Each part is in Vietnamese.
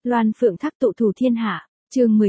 Loan Phượng Thác tụ thủ thiên hạ, chương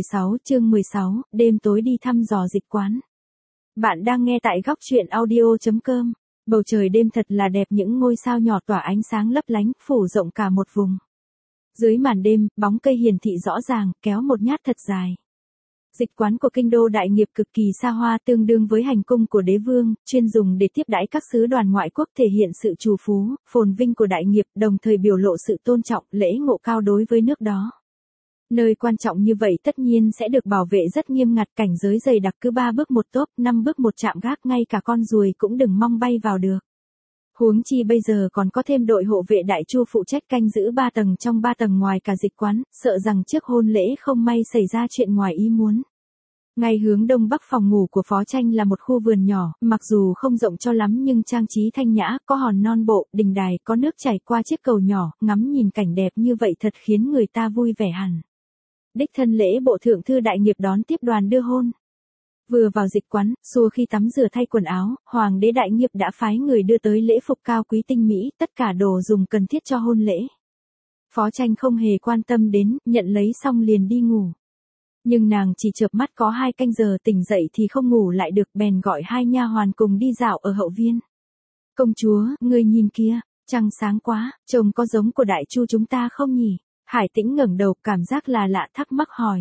16, đêm tối đi thăm dò dịch quán. Bạn đang nghe tại góc truyện audio.com. Bầu trời đêm thật là đẹp, những ngôi sao nhỏ tỏa ánh sáng lấp lánh, phủ rộng cả một vùng. Dưới màn đêm, bóng cây hiển thị rõ ràng, kéo một nhát thật dài. Dịch quán của kinh đô đại nghiệp cực kỳ xa hoa, tương đương với hành cung của đế vương, chuyên dùng để tiếp đãi các sứ đoàn ngoại quốc, thể hiện sự trù phú, phồn vinh của đại nghiệp, đồng thời biểu lộ sự tôn trọng, lễ ngộ cao đối với nước đó. Nơi quan trọng như vậy tất nhiên sẽ được bảo vệ rất nghiêm ngặt, cảnh giới dày đặc, cứ 3 bước một tốp, 5 bước một chạm gác, ngay cả con ruồi cũng đừng mong bay vào được. Huống chi bây giờ còn có thêm đội hộ vệ đại chu phụ trách canh giữ 3 tầng trong 3 tầng ngoài cả dịch quán, sợ rằng trước hôn lễ không may xảy ra chuyện ngoài ý muốn. Ngay hướng đông bắc phòng ngủ của Phó Tranh là một khu vườn nhỏ, mặc dù không rộng cho lắm nhưng trang trí thanh nhã, có hòn non bộ, đình đài, có nước chảy qua chiếc cầu nhỏ, ngắm nhìn cảnh đẹp như vậy thật khiến người ta vui vẻ hẳn. Đích thân lễ bộ thượng thư đại nghiệp đón tiếp đoàn đưa hôn. Vừa vào dịch quán, xua khi tắm rửa thay quần áo, hoàng đế đại nghiệp đã phái người đưa tới lễ phục cao quý tinh mỹ, tất cả đồ dùng cần thiết cho hôn lễ. Phó Tranh không hề quan tâm đến, nhận lấy xong liền đi ngủ. Nhưng nàng chỉ chợp mắt có 2 canh giờ, tỉnh dậy thì không ngủ lại được, bèn gọi 2 nha hoàn cùng đi dạo ở hậu viên. Công chúa, người nhìn kia, trăng sáng quá, trông có giống của đại chu chúng ta không nhỉ? Hải Tĩnh ngẩng đầu, cảm giác là lạ, thắc mắc hỏi.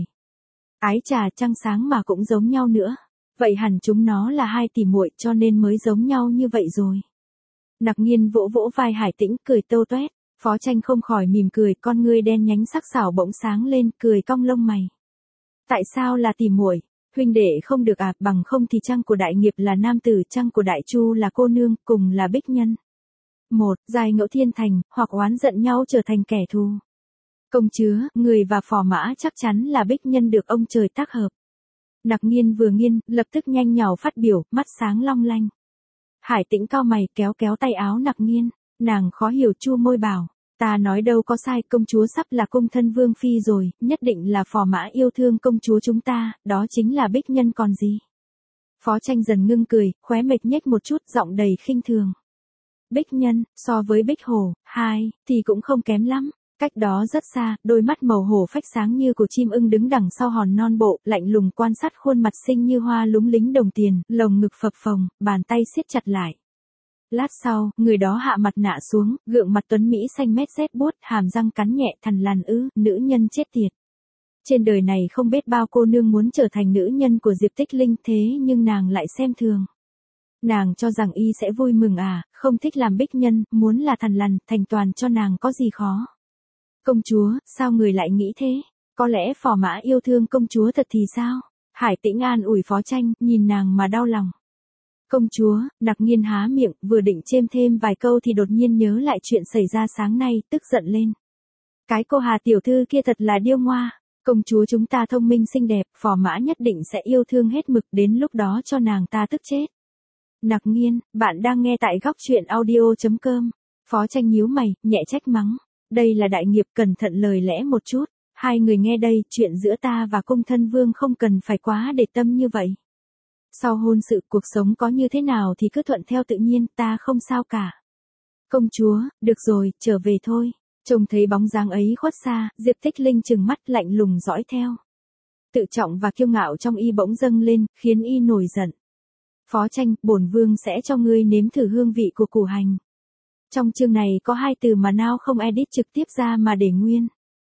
Ái chà, trăng sáng mà cũng giống nhau nữa. Vậy hẳn chúng nó là 2 tỷ muội cho nên mới giống nhau như vậy rồi. Nặc Nhiên vỗ vỗ vai Hải Tĩnh, cười tâu toét. Phó Tranh không khỏi mỉm cười, con ngươi đen nhánh sắc sảo bỗng sáng lên, cười cong lông mày. Tại sao là tỷ muội? Huynh đệ không được à, bằng không thì trăng của đại nghiệp là nam tử, trăng của đại chu là cô nương, cùng là bích nhân. Một, giai ngẫu thiên thành, hoặc oán giận nhau trở thành kẻ thù. Công chứa, người và phò mã chắc chắn là bích nhân được ông trời tác hợp. Nặc Nhiên vừa nghiên, lập tức nhanh nhảu phát biểu, mắt sáng long lanh. Hải Tĩnh cau mày, kéo kéo tay áo Nặc Nhiên, nàng khó hiểu chu môi bảo. Ta nói đâu có sai, công chúa sắp là cung thân vương phi rồi, nhất định là phò mã yêu thương công chúa chúng ta, đó chính là bích nhân còn gì. Phó Tranh dần ngưng cười, khóe mệch nhếch một chút, giọng đầy khinh thường. Bích nhân, so với bích hổ, thì cũng không kém lắm. Cách đó rất xa, đôi mắt màu hổ phách sáng như của chim ưng đứng đằng sau hòn non bộ, lạnh lùng quan sát khuôn mặt xinh như hoa lúng lính đồng tiền, lồng ngực phập phồng, bàn tay siết chặt lại. Lát sau, người đó hạ mặt nạ xuống, gượng mặt tuấn Mỹ xanh mét rét buốt, hàm răng cắn nhẹ, thằn lằn nữ nhân chết tiệt. Trên đời này không biết bao cô nương muốn trở thành nữ nhân của Diệp Tích Linh, thế nhưng nàng lại xem thường. Nàng cho rằng y sẽ vui mừng à, không thích làm bích nhân, muốn là thằn lằn, thành toàn cho nàng có gì khó. Công chúa, sao người lại nghĩ thế? Có lẽ phò mã yêu thương công chúa thật thì sao? Hải Tĩnh an ủi Phó Tranh, nhìn nàng mà đau lòng. Công chúa, Nặc Nhiên há miệng, vừa định chêm thêm vài câu thì đột nhiên nhớ lại chuyện xảy ra sáng nay, tức giận lên. Cái cô Hà tiểu thư kia thật là điêu ngoa, công chúa chúng ta thông minh xinh đẹp, phò mã nhất định sẽ yêu thương hết mực, đến lúc đó cho nàng ta tức chết. Nặc Nhiên, bạn đang nghe tại góc truyện audio.com. Phó Tranh nhíu mày, nhẹ trách mắng. Đây là đại nghiệp, cẩn thận lời lẽ một chút. Hai người nghe đây, chuyện giữa ta và cung thân vương không cần phải quá để tâm như vậy. Sau hôn sự, cuộc sống có như thế nào thì cứ thuận theo tự nhiên, ta không sao cả. Công chúa, được rồi, trở về thôi. Trông thấy bóng dáng ấy khuất xa, Diệp Tích Linh trừng mắt lạnh lùng dõi theo. Tự trọng và kiêu ngạo trong y bỗng dâng lên, khiến y nổi giận. Phó Tranh, bổn vương sẽ cho ngươi nếm thử hương vị của củ hành. Trong chương này có 2 từ mà Now không edit trực tiếp ra mà để nguyên.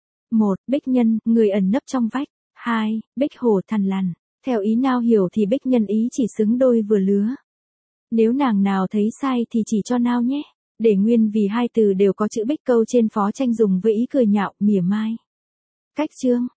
1. Bích nhân, người ẩn nấp trong vách. 2. Bích hổ, thằn lằn. Theo ý Now hiểu thì bích nhân ý chỉ xứng đôi vừa lứa. Nếu nàng nào thấy sai thì chỉ cho Now nhé. Để nguyên vì 2 từ đều có chữ bích câu trên. Phó Tranh dùng với ý cười nhạo, mỉa mai. Cách chương.